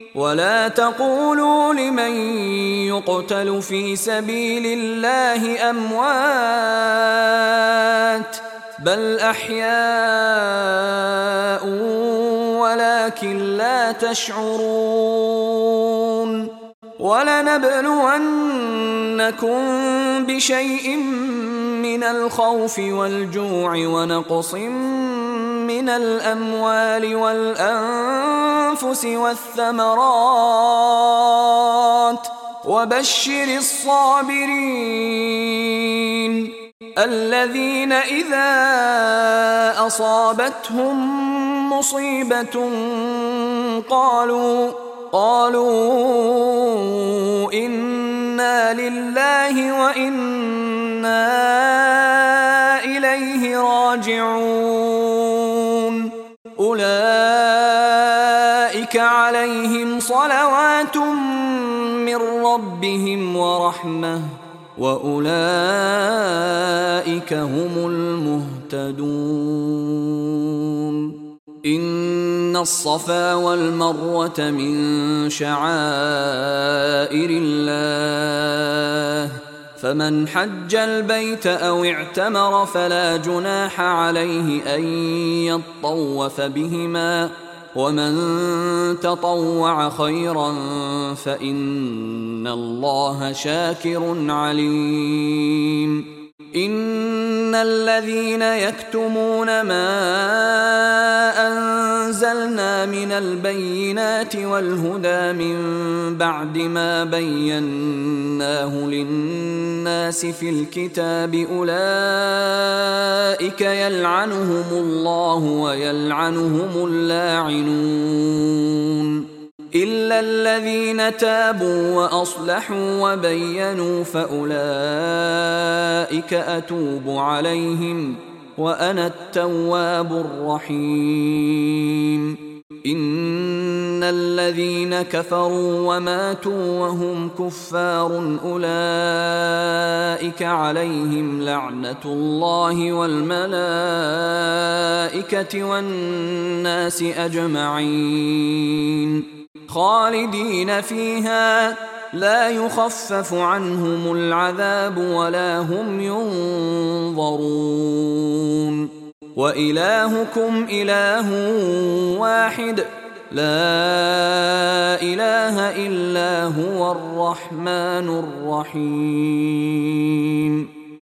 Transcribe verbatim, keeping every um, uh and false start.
ولا تقولوا لمن يقتل في سبيل الله أموات بل أحياء ولكن لا تشعرون ولنبلونكم بشيء من الخوف والجوع ونقص من الأموال والأنفس والثمرات وبشر الصابرين الذين إذا أصابتهم مصيبة قالوا قالوا إنا لله وإنا إليه راجعون أولئك عليهم صلوات من ربهم ورحمة وأولئك هم المهتدون إن الصفا والمروة من شعائر الله فمن حج البيت أو اعتمر فلا جناح عليه أن يطوف بهما ومن تطوع خيرا فإن الله شاكر عليم إن الذين يكتمون ما أنزلنا من البينات والهدى من بعد ما بيناه للناس في الكتاب أولئك يلعنهم الله ويلعنهم اللاعنون إلا الذين تابوا وأصلحوا وبينوا فأولئك أتوب عليهم وأنا التواب الرحيم إن الذين كفروا وماتوا وهم كفار أولئك عليهم لعنة الله والملائكة والناس أجمعين خالدين فيها لا يخفف عنهم العذاب ولا هم ينظرون وإلهكم إله واحد لا إله إلا هو الرحمن الرحيم